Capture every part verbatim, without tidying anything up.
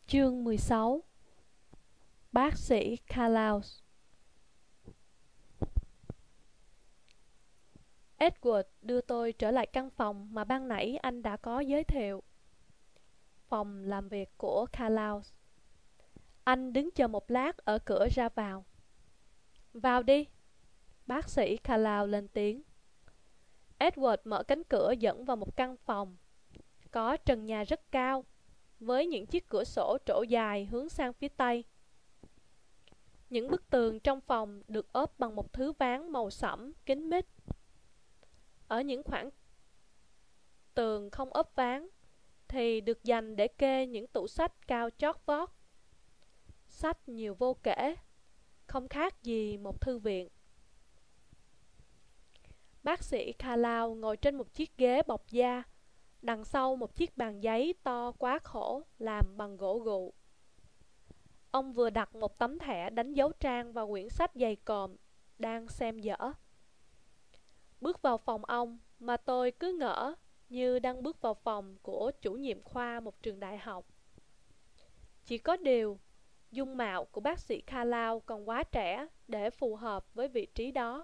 Chương mười sáu. Bác sĩ Carlows. Edward đưa tôi trở lại căn phòng mà ban nãy anh đã có giới thiệu. Phòng làm việc của Carlows. Anh đứng chờ một lát ở cửa ra vào. "Vào đi," bác sĩ Carlows lên tiếng. Edward mở cánh cửa dẫn vào một căn phòng. Có trần nhà rất cao, với những chiếc cửa sổ trổ dài hướng sang phía tây. Những bức tường trong phòng được ốp bằng một thứ ván màu sẫm kín mít. Ở những khoảng tường không ốp ván thì được dành để kê những tủ sách cao chót vót. Sách nhiều vô kể, không khác gì một thư viện. Bác sĩ Carlows ngồi trên một chiếc ghế bọc da, đằng sau một chiếc bàn giấy to quá khổ làm bằng gỗ gụ. Ông vừa đặt một tấm thẻ đánh dấu trang vào quyển sách dày cộm, đang xem dở. Bước vào phòng ông mà tôi cứ ngỡ như đang bước vào phòng của chủ nhiệm khoa một trường đại học. Chỉ có điều, dung mạo của bác sĩ Carlows còn quá trẻ để phù hợp với vị trí đó.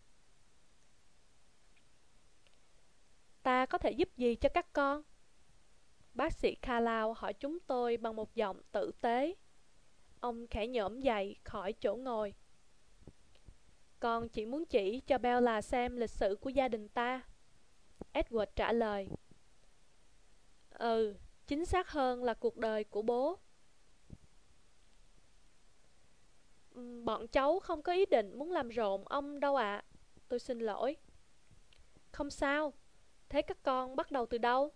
"Ta có thể giúp gì cho các con?" Bác sĩ Carlows hỏi chúng tôi bằng một giọng tử tế. Ông khẽ nhổm dậy khỏi chỗ ngồi. "Con chỉ muốn chỉ cho Bella xem lịch sử của gia đình ta," Edward trả lời. "Ừ, chính xác hơn là cuộc đời của bố." "Bọn cháu không có ý định muốn làm rộn ông đâu ạ." Tôi xin lỗi. "Không sao. Thế các con bắt đầu từ đâu?"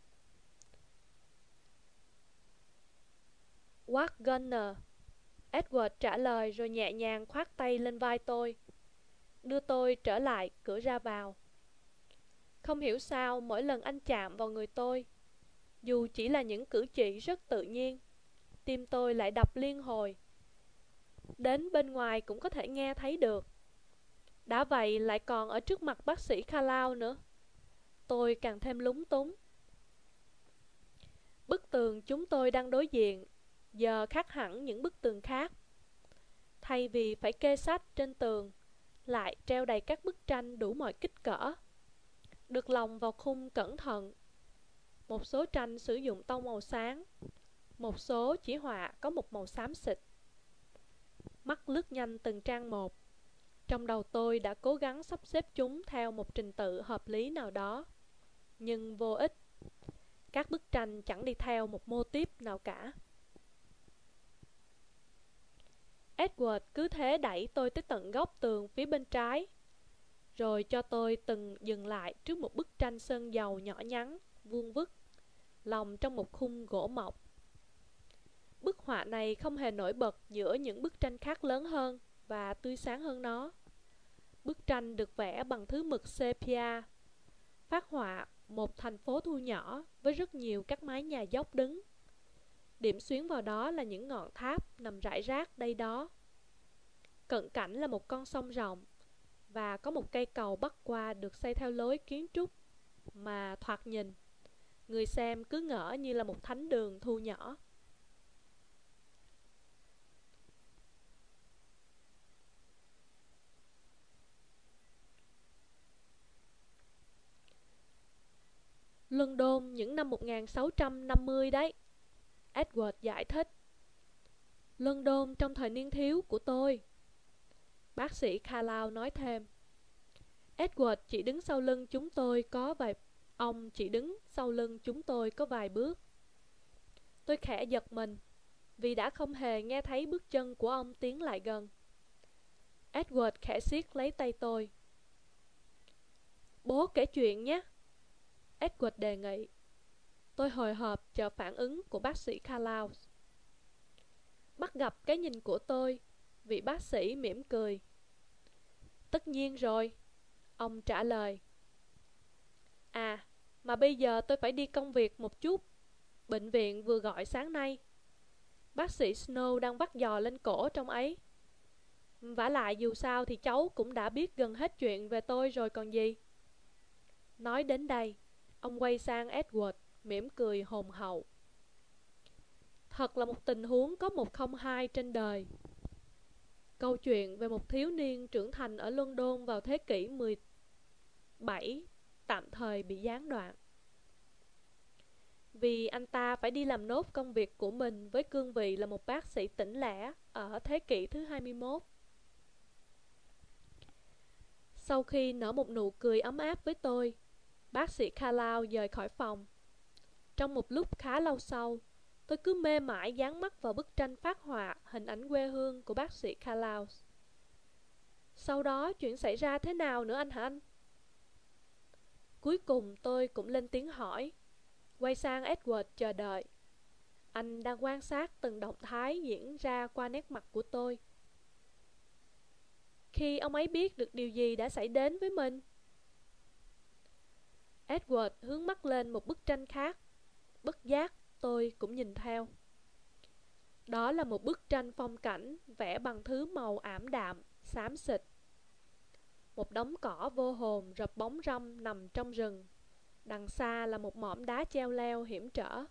"Wagner," Edward trả lời rồi nhẹ nhàng khoác tay lên vai tôi, đưa tôi trở lại cửa ra vào. Không hiểu sao mỗi lần anh chạm vào người tôi, dù chỉ là những cử chỉ rất tự nhiên, tim tôi lại đập liên hồi. Đến bên ngoài cũng có thể nghe thấy được. Đã vậy lại còn ở trước mặt bác sĩ Carlows nữa. Tôi càng thêm lúng túng. Bức tường chúng tôi đang đối diện giờ khác hẳn những bức tường khác. Thay vì phải kê sách trên tường, lại treo đầy các bức tranh đủ mọi kích cỡ, được lồng vào khung cẩn thận. Một số tranh sử dụng tông màu sáng, một số chỉ họa có một màu xám xịt. Mắt lướt nhanh từng trang một. Trong đầu tôi đã cố gắng sắp xếp chúng theo một trình tự hợp lý nào đó, nhưng vô ích. Các bức tranh chẳng đi theo một mô típ nào cả. Edward cứ thế đẩy tôi tới tận góc tường phía bên trái, rồi cho tôi từng dừng lại trước một bức tranh sơn dầu nhỏ nhắn, vuông vức, lồng trong một khung gỗ mộc. Bức họa này không hề nổi bật giữa những bức tranh khác lớn hơn và tươi sáng hơn nó. Bức tranh được vẽ bằng thứ mực sepia, phác họa một thành phố thu nhỏ với rất nhiều các mái nhà dốc đứng. Điểm xuyến vào đó là những ngọn tháp nằm rải rác đây đó. Cận cảnh là một con sông rộng, và có một cây cầu bắc qua được xây theo lối kiến trúc mà thoạt nhìn, người xem cứ ngỡ như là một thánh đường thu nhỏ. "London những năm một nghìn sáu trăm năm mươi đấy," Edward giải thích. "London trong thời niên thiếu của tôi," bác sĩ Carlows nói thêm. Edward chỉ đứng sau lưng chúng tôi có vài Ông chỉ đứng sau lưng chúng tôi có vài bước. Tôi khẽ giật mình, vì đã không hề nghe thấy bước chân của ông tiến lại gần. Edward khẽ siết lấy tay tôi. "Bố kể chuyện nhé," Edward đề nghị. Tôi hồi hộp chờ phản ứng của bác sĩ Carlows. Bắt gặp cái nhìn của tôi, vị bác sĩ mỉm cười. "Tất nhiên rồi," ông trả lời. "À, mà bây giờ tôi phải đi công việc một chút. Bệnh viện vừa gọi sáng nay. Bác sĩ Snow đang vắt giò lên cổ trong ấy. Vả lại dù sao thì cháu cũng đã biết gần hết chuyện về tôi rồi còn gì." Nói đến đây, ông quay sang Edward, mỉm cười hồn hậu. Thật là một tình huống có một không hai trên đời. Câu chuyện về một thiếu niên trưởng thành ở London vào thế kỷ mười bảy tạm thời bị gián đoạn. Vì anh ta phải đi làm nốt công việc của mình với cương vị là một bác sĩ tỉnh lẻ ở thế kỷ thứ hai mươi mốt. Sau khi nở một nụ cười ấm áp với tôi, bác sĩ Carlisle rời khỏi phòng. Trong một lúc khá lâu sau, tôi cứ mê mải dán mắt vào bức tranh phác họa hình ảnh quê hương của bác sĩ Carlisle. Sau đó chuyện xảy ra thế nào nữa anh hả anh? Cuối cùng tôi cũng lên tiếng hỏi, quay sang Edward chờ đợi. Anh đang quan sát từng động thái diễn ra qua nét mặt của tôi. Khi ông ấy biết được điều gì đã xảy đến với mình? Edward hướng mắt lên một bức tranh khác. Bất giác tôi cũng nhìn theo. Đó là một bức tranh phong cảnh vẽ bằng thứ màu ảm đạm, xám xịt. Một đống cỏ vô hồn rập bóng râm nằm trong rừng. Đằng xa là một mỏm đá treo leo hiểm trở.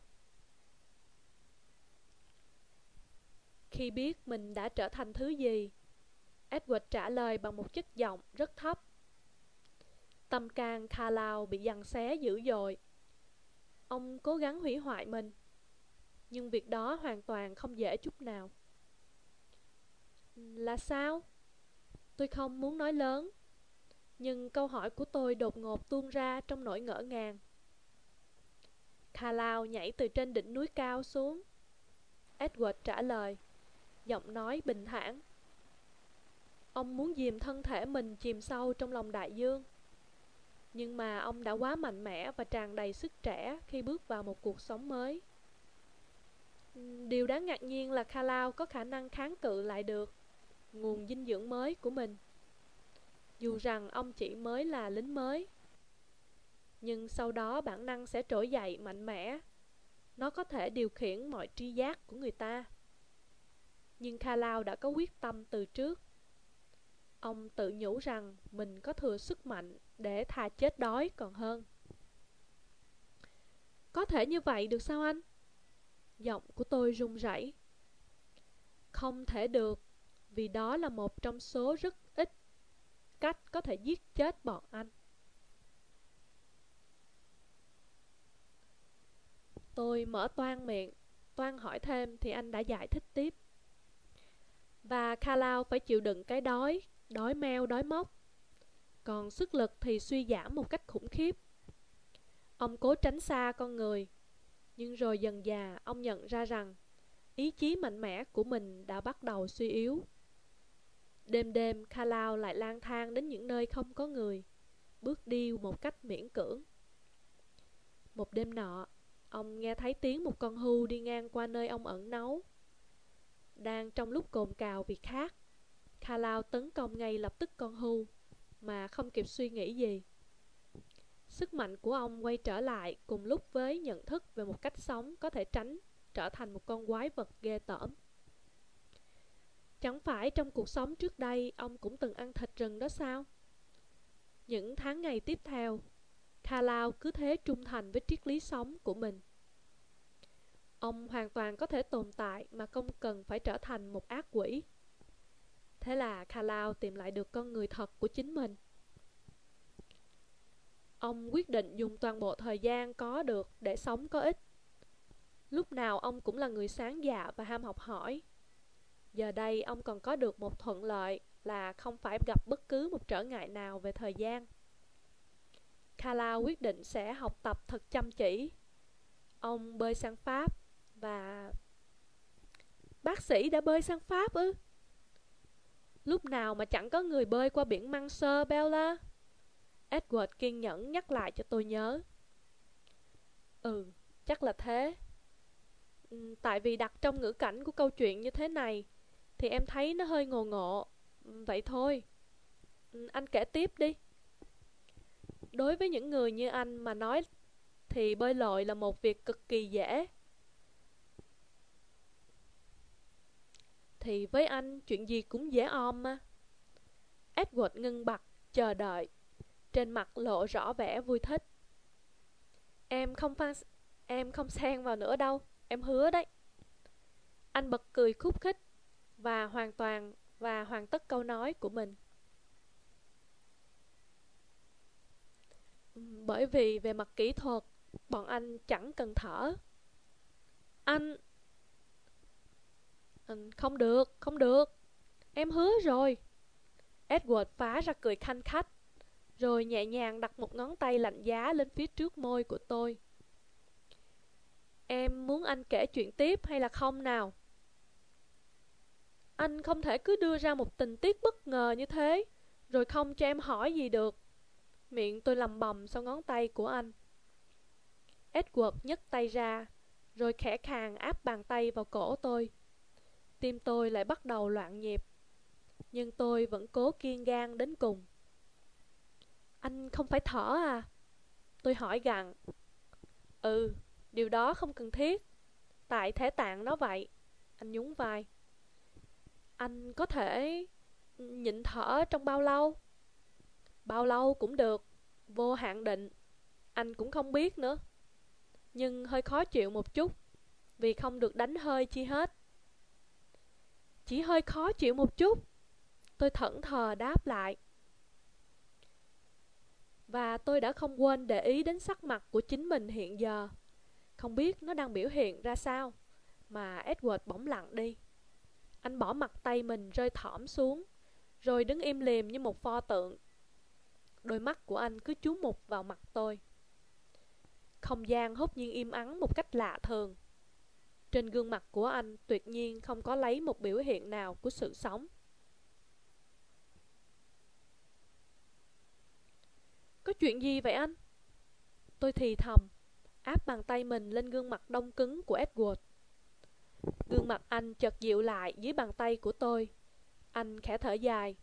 Khi biết mình đã trở thành thứ gì, Edward trả lời bằng một chất giọng rất thấp. Tâm can Carlisle bị giằng xé dữ dội. Ông cố gắng hủy hoại mình, nhưng việc đó hoàn toàn không dễ chút nào. Là sao? Tôi không muốn nói lớn, nhưng câu hỏi của tôi đột ngột tuôn ra trong nỗi ngỡ ngàng. Carlisle nhảy từ trên đỉnh núi cao xuống. Edward trả lời, giọng nói bình thản. Ông muốn dìm thân thể mình chìm sâu trong lòng đại dương. Nhưng mà ông đã quá mạnh mẽ và tràn đầy sức trẻ khi bước vào một cuộc sống mới. Điều đáng ngạc nhiên là Carlisle có khả năng kháng cự lại được nguồn dinh dưỡng mới của mình. Dù rằng ông chỉ mới là lính mới, nhưng sau đó bản năng sẽ trỗi dậy mạnh mẽ. Nó có thể điều khiển mọi tri giác của người ta. Nhưng Carlisle đã có quyết tâm từ trước. Ông tự nhủ rằng mình có thừa sức mạnh để thà chết đói còn hơn. Có thể như vậy được sao anh? Giọng của tôi run rẩy. Không thể được, vì đó là một trong số rất ít cách có thể giết chết bọn anh. Tôi mở toang miệng, toan hỏi thêm thì anh đã giải thích tiếp. Và Carlisle phải chịu đựng cái đói, đói meo đói móc. Còn sức lực thì suy giảm một cách khủng khiếp. Ông cố tránh xa con người, nhưng rồi dần dà ông nhận ra rằng ý chí mạnh mẽ của mình đã bắt đầu suy yếu. Đêm đêm Carlisle lại lang thang đến những nơi không có người, bước đi một cách miễn cưỡng. Một đêm nọ, ông nghe thấy tiếng một con hươu đi ngang qua nơi ông ẩn náu. Đang trong lúc cồn cào vì khát, Carlisle tấn công ngay lập tức con hươu mà không kịp suy nghĩ gì. Sức mạnh của ông quay trở lại cùng lúc với nhận thức về một cách sống có thể tránh trở thành một con quái vật ghê tởm. Chẳng phải trong cuộc sống trước đây ông cũng từng ăn thịt rừng đó sao? Những tháng ngày tiếp theo, Carlisle cứ thế trung thành với triết lý sống của mình. Ông hoàn toàn có thể tồn tại mà không cần phải trở thành một ác quỷ. Thế là Carlisle tìm lại được con người thật của chính mình. Ông quyết định dùng toàn bộ thời gian có được để sống có ích. Lúc nào ông cũng là người sáng dạ và ham học hỏi. Giờ đây ông còn có được một thuận lợi là không phải gặp bất cứ một trở ngại nào về thời gian. Carlisle quyết định sẽ học tập thật chăm chỉ. Ông bơi sang Pháp và... Bác sĩ đã bơi sang Pháp ư? Lúc nào mà chẳng có người bơi qua biển Manche, Bella? Edward kiên nhẫn nhắc lại cho tôi nhớ. Ừ, chắc là thế. Ừ, tại vì đặt trong ngữ cảnh của câu chuyện như thế này thì em thấy nó hơi ngộ ngộ. Ừ, vậy thôi. Ừ, anh kể tiếp đi. Đối với những người như anh mà nói thì bơi lội là một việc cực kỳ dễ. Thì với anh chuyện gì cũng dễ òm mà. Edward ngưng bặt, chờ đợi. Trên mặt lộ rõ vẻ vui thích. Em không pha... em không xen vào nữa đâu, em hứa đấy. Anh bật cười khúc khích và hoàn toàn và hoàn tất câu nói của mình. Bởi vì về mặt kỹ thuật, bọn anh chẳng cần thở. Anh... Không được, không được. Em hứa rồi. Edward phá ra cười khanh khách, rồi nhẹ nhàng đặt một ngón tay lạnh giá lên phía trước môi của tôi. Em muốn anh kể chuyện tiếp hay là không nào? Anh không thể cứ đưa ra một tình tiết bất ngờ như thế, rồi không cho em hỏi gì được. Miệng tôi lầm bầm sau ngón tay của anh. Edward nhấc tay ra, rồi khẽ khàng áp bàn tay vào cổ tôi. Tim tôi lại bắt đầu loạn nhịp, nhưng tôi vẫn cố kiên gan đến cùng. Anh không phải thở à? Tôi hỏi gặng. Ừ, điều đó không cần thiết. Tại thể tạng nó vậy. Anh nhún vai. Anh có thể nhịn thở trong bao lâu? Bao lâu cũng được, vô hạn định. Anh cũng không biết nữa. Nhưng hơi khó chịu một chút, vì không được đánh hơi chi hết. Chỉ hơi khó chịu một chút. Tôi thẫn thờ đáp lại. Và tôi đã không quên để ý đến sắc mặt của chính mình hiện giờ. Không biết nó đang biểu hiện ra sao, mà Edward bỗng lặng đi. Anh bỏ mặt tay mình rơi thõm xuống, rồi đứng im lìm như một pho tượng. Đôi mắt của anh cứ chú mục vào mặt tôi. Không gian hốt nhiên im ắng một cách lạ thường. Trên gương mặt của anh tuyệt nhiên không có lấy một biểu hiện nào của sự sống. Có chuyện gì vậy anh? Tôi thì thầm, áp bàn tay mình lên gương mặt đông cứng của Edward. Gương mặt anh chợt dịu lại dưới bàn tay của tôi. Anh khẽ thở dài.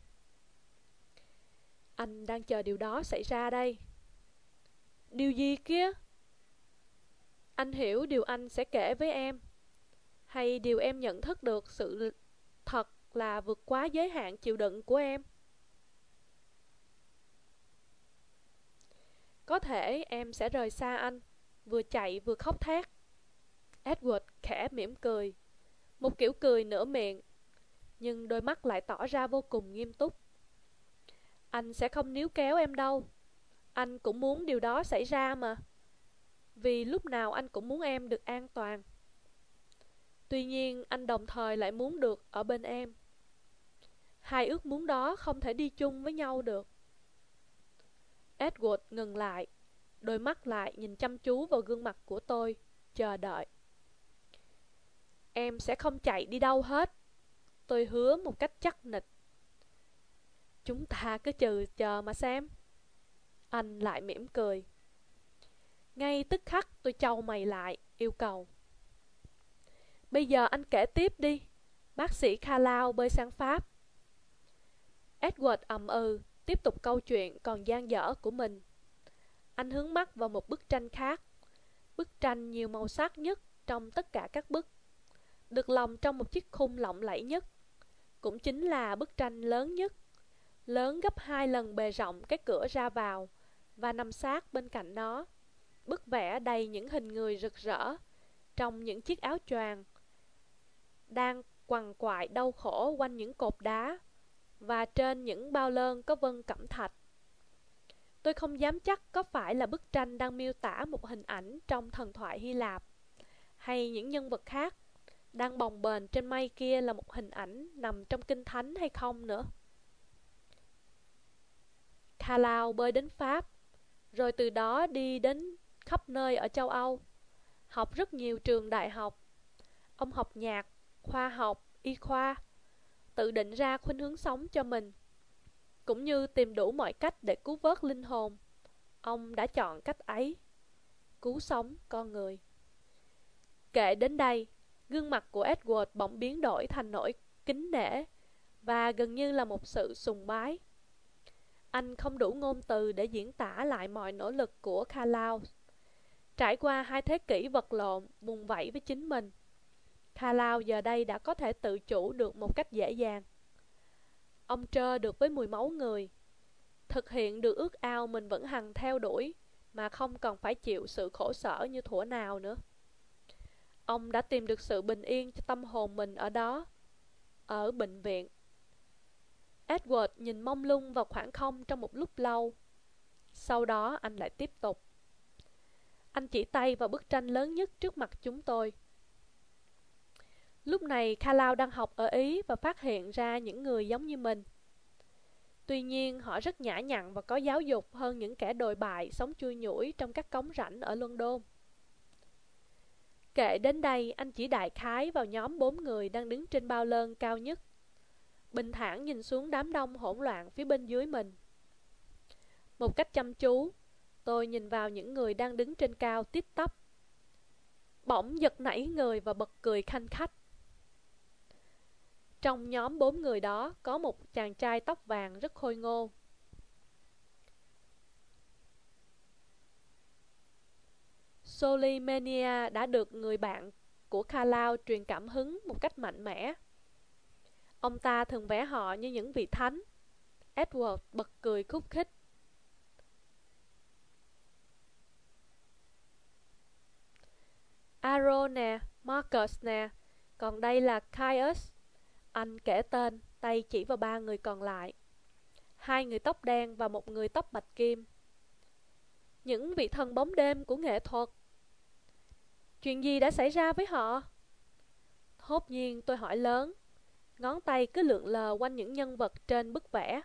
Anh đang chờ điều đó xảy ra đây. Điều gì kia? Anh hiểu điều anh sẽ kể với em, hay điều em nhận thức được sự thật là vượt quá giới hạn chịu đựng của em? Có thể em sẽ rời xa anh, vừa chạy vừa khóc thét. Edward khẽ mỉm cười, một kiểu cười nửa miệng, nhưng đôi mắt lại tỏ ra vô cùng nghiêm túc. Anh sẽ không níu kéo em đâu. Anh cũng muốn điều đó xảy ra mà. Vì lúc nào anh cũng muốn em được an toàn. Tuy nhiên anh đồng thời lại muốn được ở bên em. Hai ước muốn đó không thể đi chung với nhau được. Edward ngừng lại, đôi mắt lại nhìn chăm chú vào gương mặt của tôi, chờ đợi. Em sẽ không chạy đi đâu hết. Tôi hứa một cách chắc nịch. Chúng ta cứ chờ chờ mà xem. Anh lại mỉm cười. Ngay tức khắc tôi chau mày lại, yêu cầu. Bây giờ anh kể tiếp đi. Bác sĩ Carlisle bơi sang Pháp. Edward ậm ừ, tiếp tục câu chuyện còn dang dở của mình. Anh hướng mắt vào một bức tranh khác. Bức tranh nhiều màu sắc nhất trong tất cả các bức, được lồng trong một chiếc khung lộng lẫy nhất. Cũng chính là bức tranh lớn nhất, lớn gấp hai lần bề rộng cái cửa ra vào, và nằm sát bên cạnh nó. Bức vẽ đầy những hình người rực rỡ, trong những chiếc áo choàng, đang quằn quại đau khổ quanh những cột đá, và trên những bao lơn có vân cẩm thạch. Tôi không dám chắc có phải là bức tranh đang miêu tả một hình ảnh trong thần thoại Hy Lạp, hay những nhân vật khác đang bồng bềnh trên mây kia là một hình ảnh nằm trong kinh thánh hay không nữa. Carlisle bơi đến Pháp, rồi từ đó đi đến khắp nơi ở châu Âu, học rất nhiều trường đại học. Ông học nhạc, khoa học, y khoa, tự định ra khuynh hướng sống cho mình, cũng như tìm đủ mọi cách để cứu vớt linh hồn. Ông đã chọn cách ấy, cứu sống con người. Kể đến đây, gương mặt của Edward bỗng biến đổi thành nỗi kính nể và gần như là một sự sùng bái. Anh không đủ ngôn từ để diễn tả lại mọi nỗ lực của Carlisle. Trải qua hai thế kỷ vật lộn, vùng vẫy với chính mình, Carlisle giờ đây đã có thể tự chủ được một cách dễ dàng. Ông trơ được với mùi máu người, thực hiện được ước ao mình vẫn hằng theo đuổi, mà không cần phải chịu sự khổ sở như thuở nào nữa. Ông đã tìm được sự bình yên cho tâm hồn mình ở đó, ở bệnh viện. Edward nhìn mông lung vào khoảng không trong một lúc lâu. Sau đó anh lại tiếp tục. Anh chỉ tay vào bức tranh lớn nhất trước mặt chúng tôi. Lúc này Carlisle đang học ở Ý và phát hiện ra những người giống như mình. Tuy nhiên họ rất nhã nhặn và có giáo dục hơn những kẻ đồi bại sống chui nhủi trong các cống rãnh ở London. Kể đến đây, anh chỉ đại khái vào nhóm bốn người đang đứng trên bao lơn cao nhất, bình thản nhìn xuống đám đông hỗn loạn phía bên dưới mình. Một cách chăm chú, tôi nhìn vào những người đang đứng trên cao tít tắp. Bỗng giật nảy người và bật cười khanh khách. Trong nhóm bốn người đó có một chàng trai tóc vàng rất khôi ngô. Solymania đã được người bạn của Carlisle truyền cảm hứng một cách mạnh mẽ. Ông ta thường vẽ họ như những vị thánh. Edward bật cười khúc khích. Aaron nè, Marcus nè, còn đây là Caius. Anh kể tên, tay chỉ vào ba người còn lại. Hai người tóc đen và một người tóc bạch kim. Những vị thần bóng đêm của nghệ thuật. Chuyện gì đã xảy ra với họ? Hốt nhiên tôi hỏi lớn. Ngón tay cứ lượn lờ quanh những nhân vật trên bức vẽ.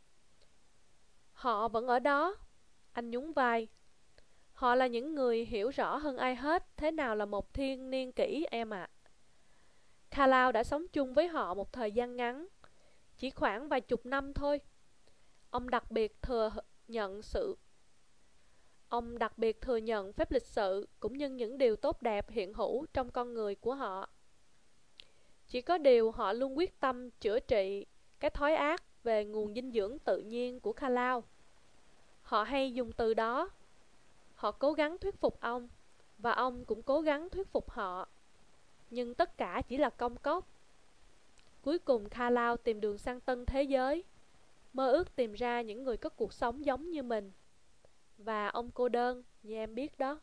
Họ vẫn ở đó. Anh nhún vai. Họ là những người hiểu rõ hơn ai hết thế nào là một thiên niên kỷ em ạ. À. Carlisle đã sống chung với họ một thời gian ngắn, chỉ khoảng vài chục năm thôi. Ông đặc biệt thừa nhận sự Ông đặc biệt thừa nhận phép lịch sự cũng như những điều tốt đẹp hiện hữu trong con người của họ. Chỉ có điều họ luôn quyết tâm chữa trị cái thói ác về nguồn dinh dưỡng tự nhiên của Carlisle. Họ hay dùng từ đó. Họ cố gắng thuyết phục ông, và ông cũng cố gắng thuyết phục họ. Nhưng tất cả chỉ là công cốc. Cuối cùng Carlisle tìm đường sang tân thế giới, mơ ước tìm ra những người có cuộc sống giống như mình. Và ông cô đơn, như em biết đó.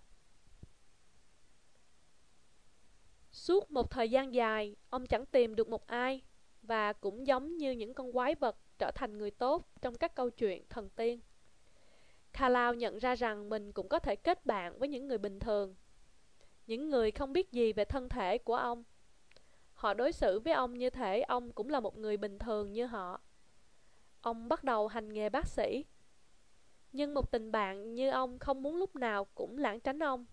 Suốt một thời gian dài, ông chẳng tìm được một ai, và cũng giống như những con quái vật trở thành người tốt trong các câu chuyện thần tiên. Carlisle nhận ra rằng mình cũng có thể kết bạn với những người bình thường, những người không biết gì về thân thể của ông. Họ đối xử với ông như thể ông cũng là một người bình thường như họ. Ông bắt đầu hành nghề bác sĩ. Nhưng một tình bạn như ông không muốn lúc nào cũng lảng tránh ông.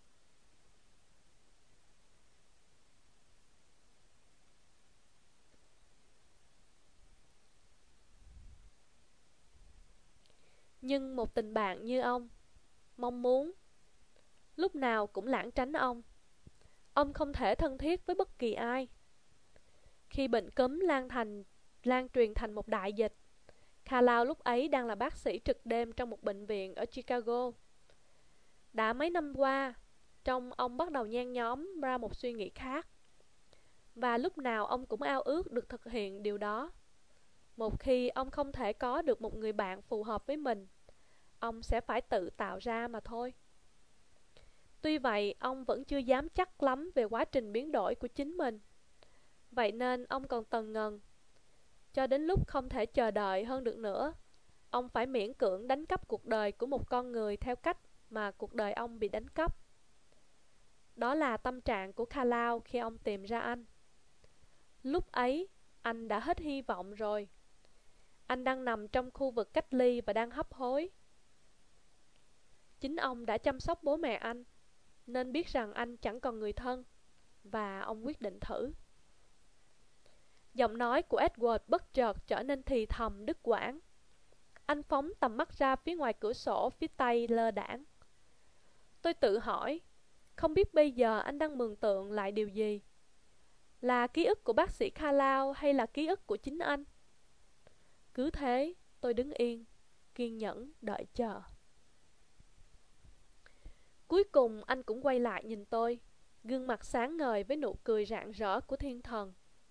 Nhưng một tình bạn như ông mong muốn lúc nào cũng lảng tránh ông. Ông không thể thân thiết với bất kỳ ai. Khi bệnh cúm lan thành lan truyền thành một đại dịch, Carlisle lúc ấy đang là bác sĩ trực đêm trong một bệnh viện ở Chicago. Đã mấy năm qua, trong ông bắt đầu nhen nhóm ra một suy nghĩ khác. Và lúc nào ông cũng ao ước được thực hiện điều đó. Một khi ông không thể có được một người bạn phù hợp với mình, ông sẽ phải tự tạo ra mà thôi. Tuy vậy, ông vẫn chưa dám chắc lắm về quá trình biến đổi của chính mình. Vậy nên ông còn tần ngần. Cho đến lúc không thể chờ đợi hơn được nữa, ông phải miễn cưỡng đánh cắp cuộc đời của một con người theo cách mà cuộc đời ông bị đánh cắp. Đó là tâm trạng của Carlisle khi ông tìm ra anh. Lúc ấy, anh đã hết hy vọng rồi. Anh đang nằm trong khu vực cách ly và đang hấp hối. Chính ông đã chăm sóc bố mẹ anh, nên biết rằng anh chẳng còn người thân, và ông quyết định thử. Giọng nói của Edward bất chợt trở nên thì thầm đứt quãng. Anh phóng tầm mắt ra phía ngoài cửa sổ phía tây lơ đãng. Tôi tự hỏi, không biết bây giờ anh đang mường tượng lại điều gì? Là ký ức của bác sĩ Carlisle hay là ký ức của chính anh? Cứ thế, tôi đứng yên, kiên nhẫn đợi chờ. Cuối cùng anh cũng quay lại nhìn tôi, gương mặt sáng ngời với nụ cười rạng rỡ của thiên thần.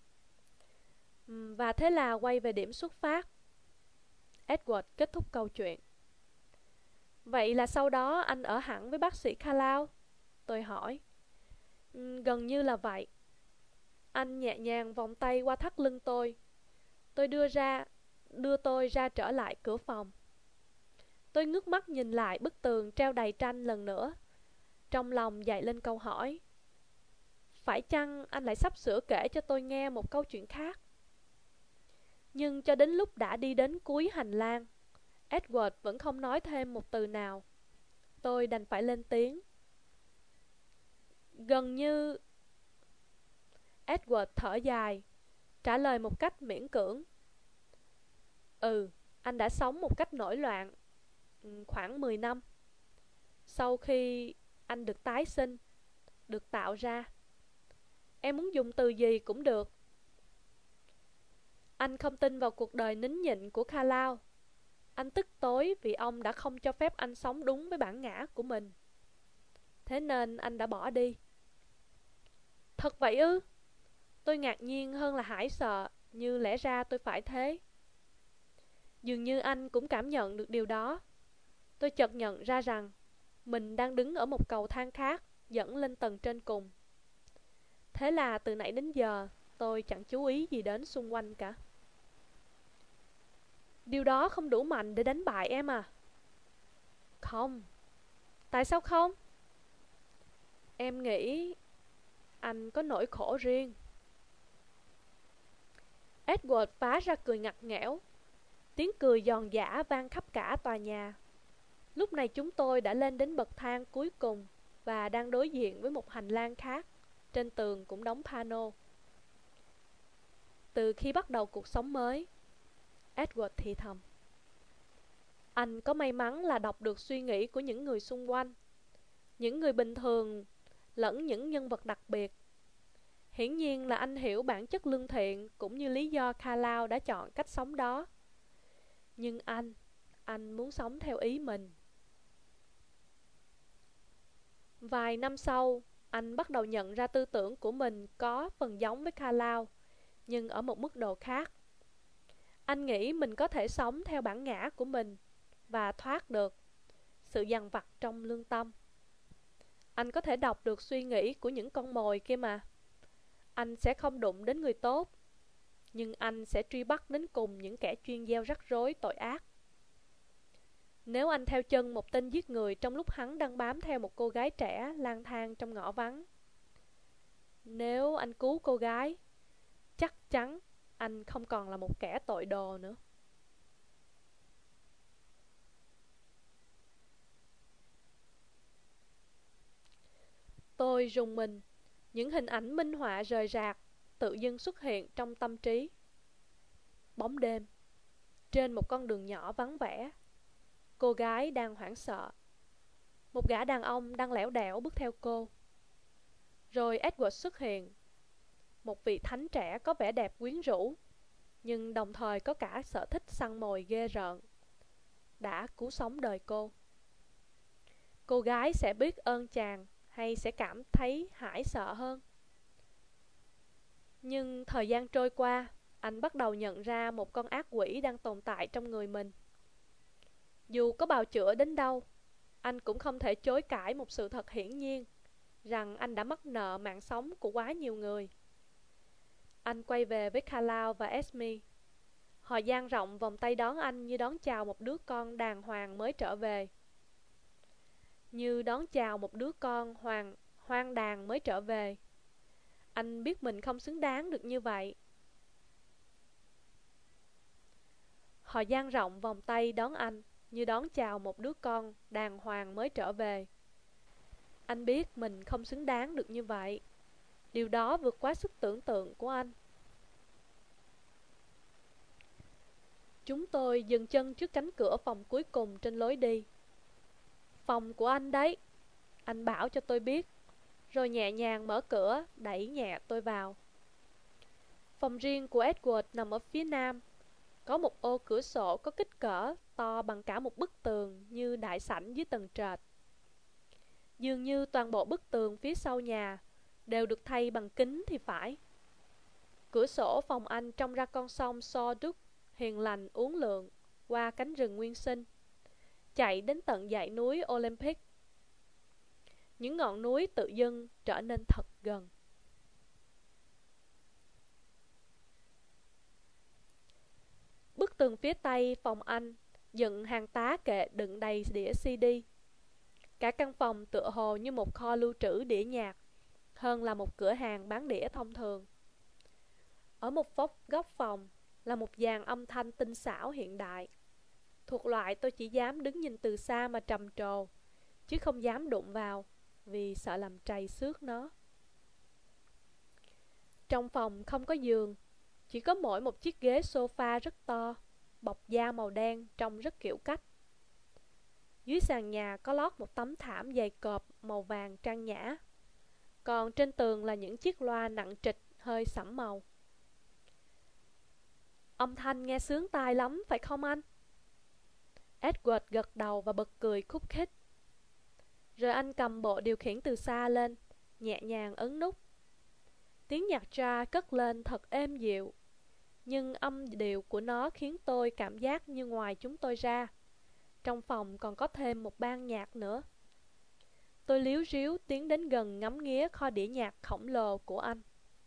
Và thế là quay về điểm xuất phát. Edward kết thúc câu chuyện. Vậy là sau đó anh ở hẳn với bác sĩ Carlisle? Tôi hỏi. Ừ, gần như là vậy. Anh nhẹ nhàng vòng tay qua thắt lưng tôi. Tôi đưa ra, đưa tôi ra trở lại cửa phòng. Tôi ngước mắt nhìn lại bức tường treo đầy tranh lần nữa. Trong lòng dậy lên câu hỏi. Phải chăng anh lại sắp sửa kể cho tôi nghe một câu chuyện khác? Nhưng cho đến lúc đã đi đến cuối hành lang, Edward vẫn không nói thêm một từ nào. Tôi đành phải lên tiếng. Gần như... Edward thở dài, trả lời một cách miễn cưỡng. Ừ, anh đã sống một cách nổi loạn khoảng mười năm. Sau khi anh được tái sinh, được tạo ra. Em muốn dùng từ gì cũng được. Anh không tin vào cuộc đời nín nhịn của Carlisle. Anh tức tối vì ông đã không cho phép anh sống đúng với bản ngã của mình. Thế nên anh đã bỏ đi. Thật vậy ư? Tôi ngạc nhiên hơn là hãi sợ, như lẽ ra tôi phải thế. Dường như anh cũng cảm nhận được điều đó. Tôi chợt nhận ra rằng mình đang đứng ở một cầu thang khác dẫn lên tầng trên cùng. Thế là từ nãy đến giờ tôi chẳng chú ý gì đến xung quanh cả. Điều đó không đủ mạnh để đánh bại em à? Không. Tại sao không? Em nghĩ anh có nỗi khổ riêng. Edward phá ra cười ngặt nghẽo. Tiếng cười giòn giã vang khắp cả tòa nhà. Lúc này chúng tôi đã lên đến bậc thang cuối cùng và đang đối diện với một hành lang khác. Trên tường cũng đóng pano. Từ khi bắt đầu cuộc sống mới, Edward thì thầm, anh có may mắn là đọc được suy nghĩ của những người xung quanh, những người bình thường lẫn những nhân vật đặc biệt. Hiển nhiên là anh hiểu bản chất lương thiện cũng như lý do Carlisle đã chọn cách sống đó. Nhưng anh, anh muốn sống theo ý mình. Vài năm sau, anh bắt đầu nhận ra tư tưởng của mình có phần giống với Carlisle, nhưng ở một mức độ khác. Anh nghĩ mình có thể sống theo bản ngã của mình và thoát được sự dằn vặt trong lương tâm. Anh có thể đọc được suy nghĩ của những con mồi kia mà. Anh sẽ không đụng đến người tốt, nhưng anh sẽ truy bắt đến cùng những kẻ chuyên gieo rắc rối tội ác. Nếu anh theo chân một tên giết người trong lúc hắn đang bám theo một cô gái trẻ lang thang trong ngõ vắng, nếu anh cứu cô gái, chắc chắn anh không còn là một kẻ tội đồ nữa. Tôi rùng mình. Những hình ảnh minh họa rời rạc tự dưng xuất hiện trong tâm trí. Bóng đêm, trên một con đường nhỏ vắng vẻ, cô gái đang hoảng sợ. Một gã đàn ông đang lẻo đẻo bước theo cô. Rồi Edward xuất hiện. Một vị thánh trẻ có vẻ đẹp quyến rũ, nhưng đồng thời có cả sở thích săn mồi ghê rợn, đã cứu sống đời cô. Cô gái sẽ biết ơn chàng hay sẽ cảm thấy hãi sợ hơn? Nhưng thời gian trôi qua, anh bắt đầu nhận ra một con ác quỷ đang tồn tại trong người mình. Dù có bào chữa đến đâu, anh cũng không thể chối cãi một sự thật hiển nhiên, rằng anh đã mắc nợ mạng sống của quá nhiều người. Anh quay về với Carlisle và Esme. Họ dang rộng vòng tay đón anh như đón chào một đứa con đàng hoàng mới trở về. Như đón chào một đứa con hoàng, hoang đàn mới trở về. Anh biết mình không xứng đáng được như vậy. Họ dang rộng vòng tay đón anh như đón chào một đứa con đàng hoàng mới trở về. Anh biết mình không xứng đáng được như vậy. Điều đó vượt quá sức tưởng tượng của anh. Chúng tôi dừng chân trước cánh cửa phòng cuối cùng trên lối đi. Phòng của anh đấy, anh bảo cho tôi biết, rồi nhẹ nhàng mở cửa, đẩy nhẹ tôi vào. Phòng riêng của Edward nằm ở phía nam. Có một ô cửa sổ có kích cỡ to bằng cả một bức tường như đại sảnh dưới tầng trệt. Dường như toàn bộ bức tường phía sau nhà đều được thay bằng kính thì phải. Cửa sổ phòng anh trông ra con sông Sorduc hiền lành uốn lượn qua cánh rừng nguyên sinh, chạy đến tận dãy núi Olympic. Những ngọn núi tự dưng trở nên thật gần. Bức tường phía tây phòng anh dựng hàng tá kệ đựng đầy đĩa xê đê. Cả căn phòng tựa hồ như một kho lưu trữ đĩa nhạc, hơn là một cửa hàng bán đĩa thông thường. Ở một phóc góc phòng là một dàn âm thanh tinh xảo hiện đại, thuộc loại tôi chỉ dám đứng nhìn từ xa mà trầm trồ, chứ không dám đụng vào, vì sợ làm trầy xước nó. Trong phòng không có giường, chỉ có mỗi một chiếc ghế sofa rất to, bọc da màu đen trông rất kiểu cách. Dưới sàn nhà có lót một tấm thảm dày cộp màu vàng trang nhã, còn trên tường là những chiếc loa nặng trịch hơi sẫm màu. Âm thanh nghe sướng tai lắm, phải không anh? Edward gật đầu và bật cười khúc khích. Rồi anh cầm bộ điều khiển từ xa lên, nhẹ nhàng ấn nút. Tiếng nhạc jazz cất lên thật êm dịu, nhưng âm điệu của nó khiến tôi cảm giác như ngoài chúng tôi ra, trong phòng còn có thêm một ban nhạc nữa. Tôi líu ríu tiến đến gần ngắm nghía kho đĩa nhạc khổng lồ của anh.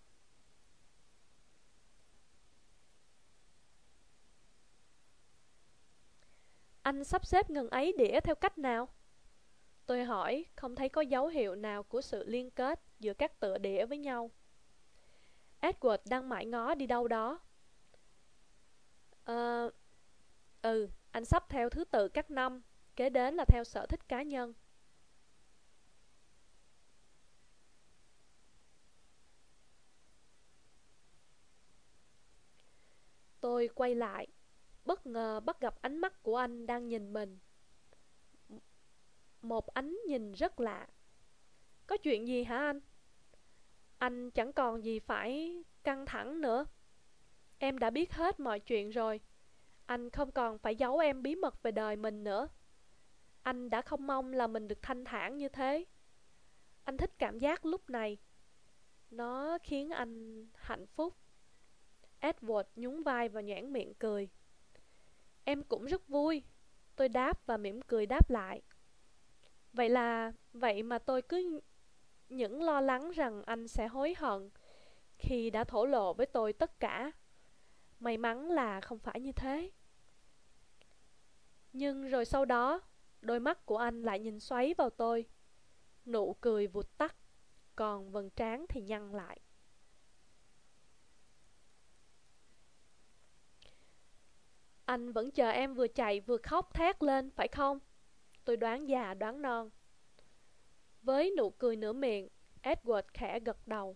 Anh sắp xếp ngần ấy đĩa theo cách nào? Tôi hỏi, không thấy có dấu hiệu nào của sự liên kết giữa các tựa đĩa với nhau. Edward đang mải ngó đi đâu đó. Ờ... Ừ, anh sắp theo thứ tự các năm, kế đến là theo sở thích cá nhân. Tôi quay lại, bất ngờ bắt gặp ánh mắt của anh đang nhìn mình. Một ánh nhìn rất lạ. Có chuyện gì hả anh? Anh chẳng còn gì phải căng thẳng nữa. Em đã biết hết mọi chuyện rồi. Anh không còn phải giấu em bí mật về đời mình nữa. Anh đã không mong là mình được thanh thản như thế. Anh thích cảm giác lúc này. Nó khiến anh hạnh phúc. Edward nhún vai và nhoẻn miệng cười. Em cũng rất vui. Tôi đáp và mỉm cười đáp lại. Vậy là, vậy mà tôi cứ những lo lắng rằng anh sẽ hối hận khi đã thổ lộ với tôi tất cả. May mắn là không phải như thế. Nhưng rồi sau đó, đôi mắt của anh lại nhìn xoáy vào tôi. Nụ cười vụt tắt, còn vầng trán thì nhăn lại. Anh vẫn chờ em vừa chạy vừa khóc thét lên, phải không? Tôi đoán già đoán non. Với nụ cười nửa miệng, Edward khẽ gật đầu.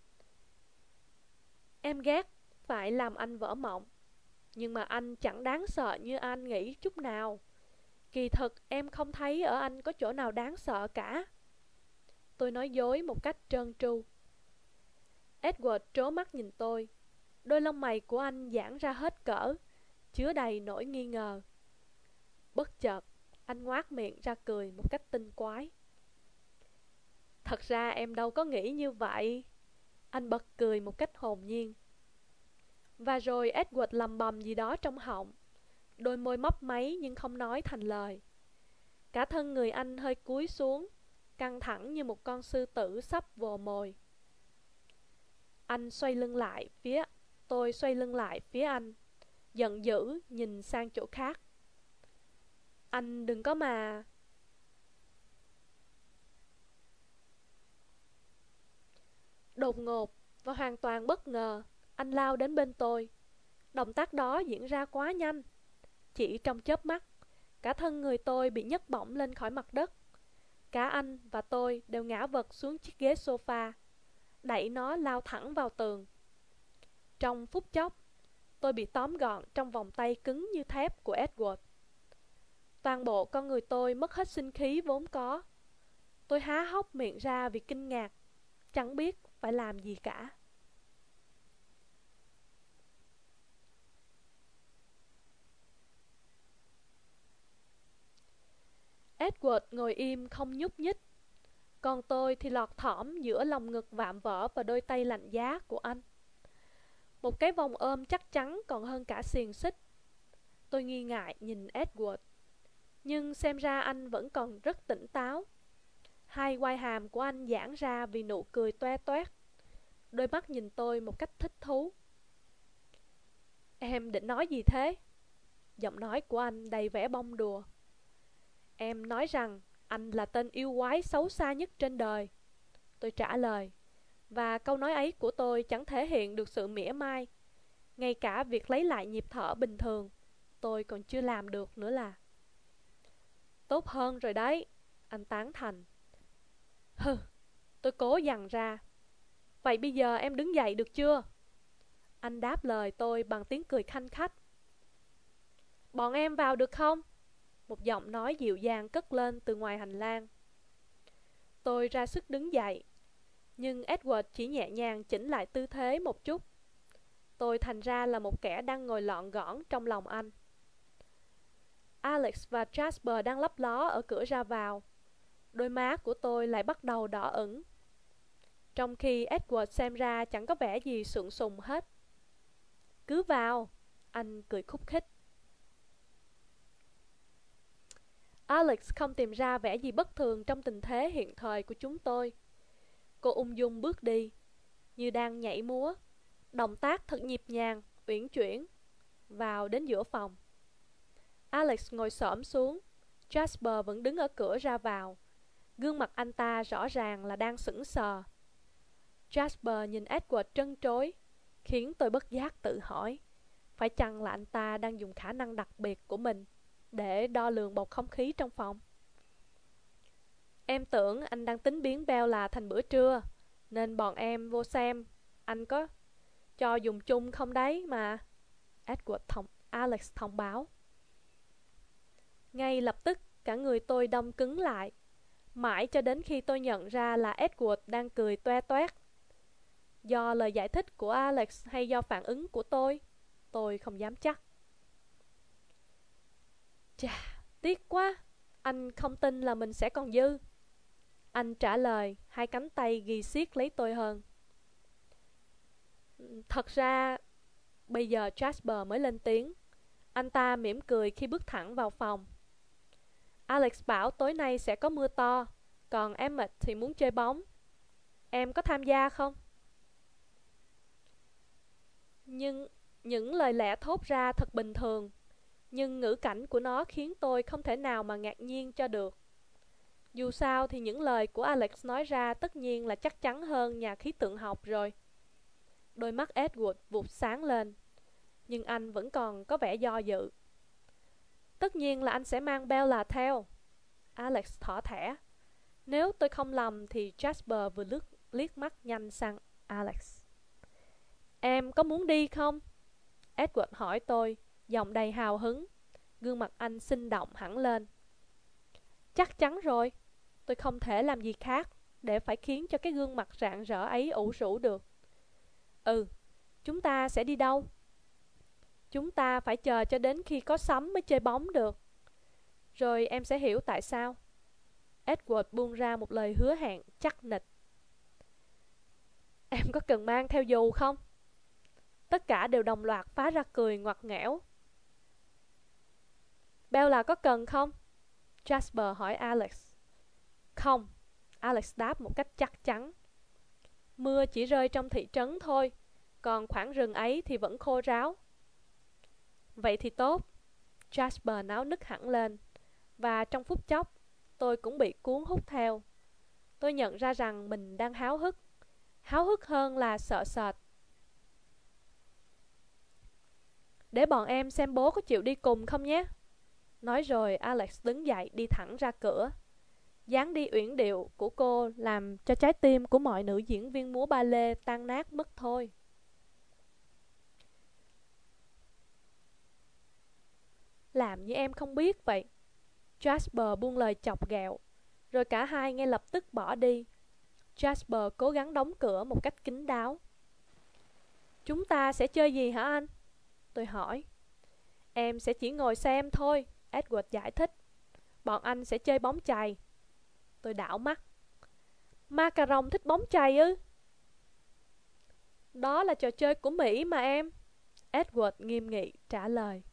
Em ghét phải làm anh vỡ mộng, nhưng mà anh chẳng đáng sợ như anh nghĩ chút nào. Kỳ thực em không thấy ở anh có chỗ nào đáng sợ cả. Tôi nói dối một cách trơn tru. Edward trố mắt nhìn tôi. Đôi lông mày của anh giãn ra hết cỡ, chứa đầy nỗi nghi ngờ. Bất chợt, anh ngoác miệng ra cười một cách tinh quái. Thật ra em đâu có nghĩ như vậy. Anh bật cười một cách hồn nhiên. Và rồi Edward lầm bầm gì đó trong họng. Đôi môi mấp máy nhưng không nói thành lời. Cả thân người anh hơi cúi xuống, căng thẳng như một con sư tử sắp vồ mồi. Anh xoay lưng lại phía Tôi xoay lưng lại phía anh, giận dữ nhìn sang chỗ khác. Anh đừng có mà... Đột ngột và hoàn toàn bất ngờ, anh lao đến bên tôi. Động tác đó diễn ra quá nhanh. Chỉ trong chớp mắt, cả thân người tôi bị nhấc bổng lên khỏi mặt đất. Cả anh và tôi đều ngã vật xuống chiếc ghế sofa, đẩy nó lao thẳng vào tường. Trong phút chốc, tôi bị tóm gọn trong vòng tay cứng như thép của Edward. Toàn bộ con người tôi mất hết sinh khí vốn có. Tôi há hốc miệng ra vì kinh ngạc, chẳng biết phải làm gì cả. Edward ngồi im không nhúc nhích, còn tôi thì lọt thỏm giữa lòng ngực vạm vỡ và đôi tay lạnh giá của anh. Một cái vòng ôm chắc chắn còn hơn cả xiềng xích. Tôi nghi ngại nhìn Edward, nhưng xem ra anh vẫn còn rất tỉnh táo. Hai quai hàm của anh giãn ra vì nụ cười toe toét. Đôi mắt nhìn tôi một cách thích thú. Em định nói gì thế? Giọng nói của anh đầy vẻ bông đùa. Em nói rằng anh là tên yêu quái xấu xa nhất trên đời. Tôi trả lời. Và câu nói ấy của tôi chẳng thể hiện được sự mỉa mai. Ngay cả việc lấy lại nhịp thở bình thường, tôi còn chưa làm được nữa là. Tốt hơn rồi đấy, anh tán thành. Hừ, tôi cố dằn ra. Vậy bây giờ em đứng dậy được chưa? Anh đáp lời tôi bằng tiếng cười khanh khách. Bọn em vào được không? Một giọng nói dịu dàng cất lên từ ngoài hành lang. Tôi ra sức đứng dậy, nhưng Edward chỉ nhẹ nhàng chỉnh lại tư thế một chút. Tôi thành ra là một kẻ đang ngồi lọn gỏn trong lòng anh. Alex và Jasper đang lấp ló ở cửa ra vào. Đôi má của tôi lại bắt đầu đỏ ửng, trong khi Edward xem ra chẳng có vẻ gì sượng sùng hết. Cứ vào, anh cười khúc khích. Alex không tìm ra vẻ gì bất thường trong tình thế hiện thời của chúng tôi. Cô ung dung bước đi, như đang nhảy múa, động tác thật nhịp nhàng, uyển chuyển, vào đến giữa phòng. Alex ngồi xổm xuống, Jasper vẫn đứng ở cửa ra vào. Gương mặt anh ta rõ ràng là đang sững sờ. Jasper nhìn Edward trân trối, khiến tôi bất giác tự hỏi, phải chăng là anh ta đang dùng khả năng đặc biệt của mình để đo lường bầu không khí trong phòng? Em tưởng anh đang tính biến Bella thành bữa trưa, nên bọn em vô xem anh có cho dùng chung không đấy mà. Edward thông, Alex thông báo. Ngay lập tức cả người tôi đông cứng lại, mãi cho đến khi tôi nhận ra là Edward đang cười toe toét. Do lời giải thích của Alex hay do phản ứng của tôi, tôi không dám chắc. Chà, tiếc quá, anh không tin là mình sẽ còn dư. Anh trả lời, hai cánh tay ghi siết lấy tôi hơn. Thật ra, bây giờ Jasper mới lên tiếng. Anh ta mỉm cười khi bước thẳng vào phòng. Alex bảo tối nay sẽ có mưa to, còn Emmett thì muốn chơi bóng. Em có tham gia không? Nhưng những lời lẽ thốt ra thật bình thường, nhưng ngữ cảnh của nó khiến tôi không thể nào mà ngạc nhiên cho được. Dù sao thì những lời của Alex nói ra tất nhiên là chắc chắn hơn nhà khí tượng học rồi. Đôi mắt Edward vụt sáng lên, nhưng anh vẫn còn có vẻ do dự. Tất nhiên là anh sẽ mang Bella theo. Alex thỏ thẻ. Nếu tôi không lầm thì Jasper vừa lướt liếc mắt nhanh sang Alex. Em có muốn đi không? Edward hỏi tôi, giọng đầy hào hứng. Gương mặt anh sinh động hẳn lên. Chắc chắn rồi. Tôi không thể làm gì khác để phải khiến cho cái gương mặt rạng rỡ ấy ủ rũ được. Ừ, chúng ta sẽ đi đâu? Chúng ta phải chờ cho đến khi có sấm mới chơi bóng được. Rồi em sẽ hiểu tại sao. Edward buông ra một lời hứa hẹn chắc nịch. Em có cần mang theo dù không? Tất cả đều đồng loạt phá ra cười ngoặt nghẽo. Bella có cần không? Jasper hỏi Alex. Không, Alex đáp một cách chắc chắn. Mưa chỉ rơi trong thị trấn thôi, còn khoảng rừng ấy thì vẫn khô ráo. Vậy thì tốt. Jasper náo nức hẳn lên, và trong phút chốc, tôi cũng bị cuốn hút theo. Tôi nhận ra rằng mình đang háo hức, háo hức hơn là sợ sệt. Để bọn em xem bố có chịu đi cùng không nhé. Nói rồi Alex đứng dậy đi thẳng ra cửa. Dáng đi uyển điệu của cô làm cho trái tim của mọi nữ diễn viên múa ba lê tan nát mất thôi. Làm như em không biết vậy. Jasper buông lời chọc ghẹo, rồi cả hai ngay lập tức bỏ đi. Jasper cố gắng đóng cửa một cách kín đáo. Chúng ta sẽ chơi gì hả anh? Tôi hỏi. Em sẽ chỉ ngồi xem thôi, Edward giải thích. Bọn anh sẽ chơi bóng chày. Tôi đảo mắt. Macaron thích bóng chày ư? Đó là trò chơi của Mỹ mà em. Edward nghiêm nghị trả lời.